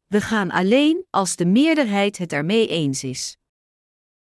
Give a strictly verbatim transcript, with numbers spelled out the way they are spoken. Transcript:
We gaan alleen als de meerderheid het ermee eens is.